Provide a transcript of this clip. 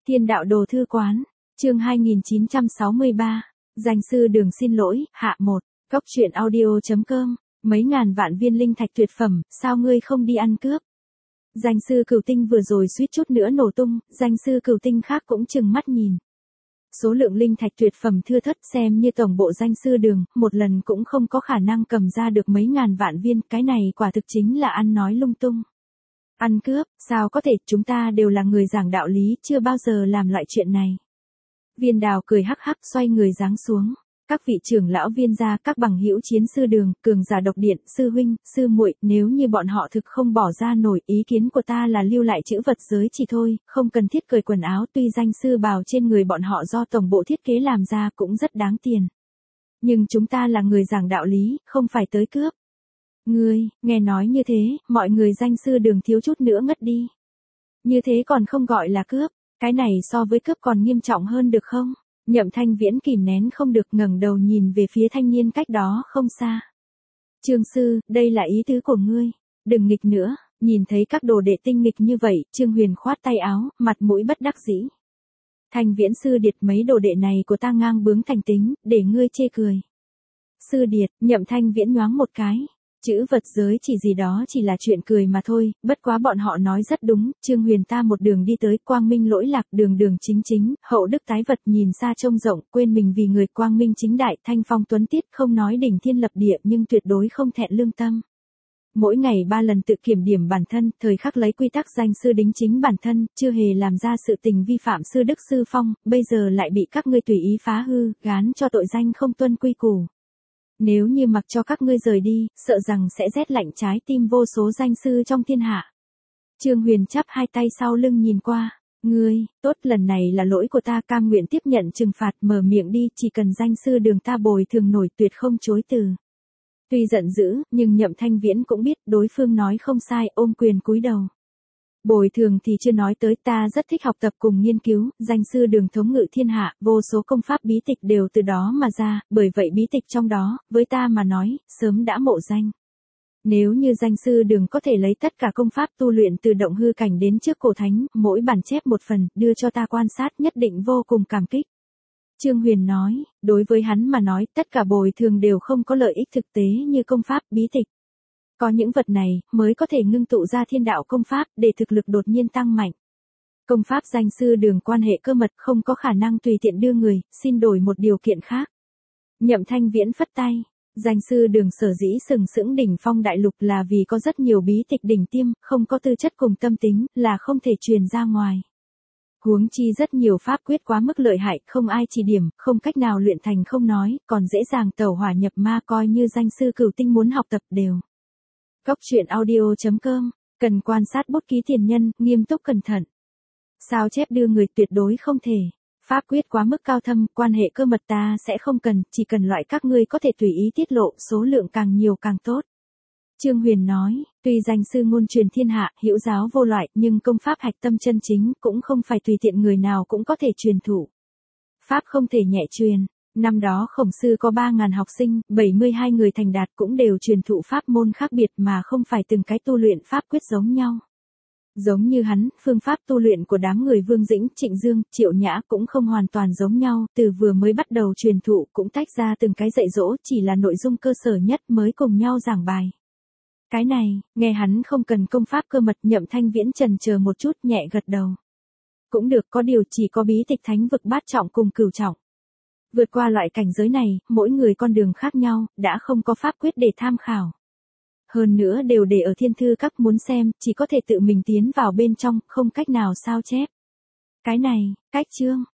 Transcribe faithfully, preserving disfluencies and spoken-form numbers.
Thiên đạo đồ thư quán, chương hai nghìn chín trăm sáu mươi ba, danh sư đường xin lỗi, hạ một, góc truyện audio.com, mấy ngàn vạn viên linh thạch tuyệt phẩm, sao ngươi không đi ăn cướp? Danh sư cửu tinh vừa rồi suýt chút nữa nổ tung, danh sư cửu tinh khác cũng chừng mắt nhìn. Số lượng linh thạch tuyệt phẩm thưa thớt xem như tổng bộ danh sư đường, một lần cũng không có khả năng cầm ra được mấy ngàn vạn viên, cái này quả thực chính là ăn nói lung tung. Ăn cướp, sao có thể, chúng ta đều là người giảng đạo lý, chưa bao giờ làm loại chuyện này. Viên Đào cười hắc hắc xoay người giáng xuống. Các vị trưởng lão Viên gia, các bằng hữu chiến sư đường, cường giả độc điện, sư huynh, sư muội, nếu như bọn họ thực không bỏ ra nổi, ý kiến của ta là lưu lại chữ vật giới chỉ thôi, không cần thiết cởi quần áo, tuy danh sư bào trên người bọn họ do tổng bộ thiết kế làm ra cũng rất đáng tiền. Nhưng chúng ta là người giảng đạo lý, không phải tới cướp. Ngươi, nghe nói như thế, mọi người danh sư đường thiếu chút nữa ngất đi. Như thế còn không gọi là cướp, cái này so với cướp còn nghiêm trọng hơn được không? Nhậm Thanh Viễn kìm nén không được ngẩng đầu nhìn về phía thanh niên cách đó không xa. Trương sư, đây là ý tứ của ngươi, đừng nghịch nữa, nhìn thấy các đồ đệ tinh nghịch như vậy, Trương Huyền khoát tay áo, mặt mũi bất đắc dĩ. Thanh Viễn sư điệt mấy đồ đệ này của ta ngang bướng thành tính, để ngươi chê cười. Sư điệt, Nhậm Thanh Viễn nhoáng một cái. Chữ vật giới chỉ gì đó chỉ là chuyện cười mà thôi, bất quá bọn họ nói rất đúng, Trương Huyền ta một đường đi tới, quang minh lỗi lạc, đường đường chính chính, hậu đức tái vật, nhìn xa trông rộng, quên mình vì người, quang minh chính đại, thanh phong tuấn tiết, không nói đỉnh thiên lập địa nhưng tuyệt đối không thẹn lương tâm. Mỗi ngày ba lần tự kiểm điểm bản thân, thời khắc lấy quy tắc danh sư đính chính bản thân, chưa hề làm ra sự tình vi phạm sư đức sư phong, bây giờ lại bị các ngươi tùy ý phá hư, gán cho tội danh không tuân quy củ. Nếu như mặc cho các ngươi rời đi, sợ rằng sẽ rét lạnh trái tim vô số danh sư trong thiên hạ. Trương Huyền chắp hai tay sau lưng nhìn qua. Ngươi, tốt, lần này là lỗi của ta, cam nguyện tiếp nhận trừng phạt, mở miệng đi, chỉ cần danh sư đường ta bồi thường nổi, tuyệt không chối từ. Tuy giận dữ, nhưng Nhậm Thanh Viễn cũng biết đối phương nói không sai, ôm quyền cúi đầu. Bồi thường thì chưa nói tới, ta rất thích học tập cùng nghiên cứu, danh sư đường thống ngự thiên hạ, vô số công pháp bí tịch đều từ đó mà ra, bởi vậy bí tịch trong đó, với ta mà nói, sớm đã mộ danh. Nếu như danh sư đường có thể lấy tất cả công pháp tu luyện từ động hư cảnh đến trước cổ thánh, mỗi bản chép một phần, đưa cho ta quan sát, nhất định vô cùng cảm kích. Trương Huyền nói, đối với hắn mà nói, tất cả bồi thường đều không có lợi ích thực tế như công pháp bí tịch. Có những vật này, mới có thể ngưng tụ ra thiên đạo công pháp, để thực lực đột nhiên tăng mạnh. Công pháp danh sư đường quan hệ cơ mật không có khả năng tùy tiện đưa người, xin đổi một điều kiện khác. Nhậm Thanh Viễn phất tay, danh sư đường sở dĩ sừng sững đỉnh phong đại lục là vì có rất nhiều bí tịch đỉnh tiêm, không có tư chất cùng tâm tính, là không thể truyền ra ngoài. Huống chi rất nhiều pháp quyết quá mức lợi hại, không ai chỉ điểm, không cách nào luyện thành không nói, còn dễ dàng tẩu hỏa nhập ma, coi như danh sư cửu tinh muốn học tập đều. Góc truyện audio.com, cần quan sát bút ký tiền nhân, nghiêm túc cẩn thận. Sao chép đưa người tuyệt đối không thể. Pháp quyết quá mức cao thâm, quan hệ cơ mật ta sẽ không cần, chỉ cần loại các ngươi có thể tùy ý tiết lộ, số lượng càng nhiều càng tốt. Trương Huyền nói, tuy danh sư ngôn truyền thiên hạ, hữu giáo vô loại, nhưng công pháp hạch tâm chân chính cũng không phải tùy tiện người nào cũng có thể truyền thụ. Pháp không thể nhẹ truyền. Năm đó Khổng Sư có ba nghìn học sinh, bảy mươi hai người thành đạt cũng đều truyền thụ pháp môn khác biệt mà không phải từng cái tu luyện pháp quyết giống nhau. Giống như hắn, phương pháp tu luyện của đám người Vương Dĩnh, Trịnh Dương, Triệu Nhã cũng không hoàn toàn giống nhau, từ vừa mới bắt đầu truyền thụ cũng tách ra từng cái dạy dỗ, chỉ là nội dung cơ sở nhất mới cùng nhau giảng bài. Cái này, nghe hắn không cần công pháp cơ mật, Nhậm Thanh Viễn chần chờ một chút, nhẹ gật đầu. Cũng được, có điều chỉ có bí tịch thánh vực bát trọng cùng cửu trọng. Vượt qua loại cảnh giới này, mỗi người con đường khác nhau, đã không có pháp quyết để tham khảo. Hơn nữa đều để ở thiên thư các, muốn xem, chỉ có thể tự mình tiến vào bên trong, không cách nào sao chép. Cái này, cách chương,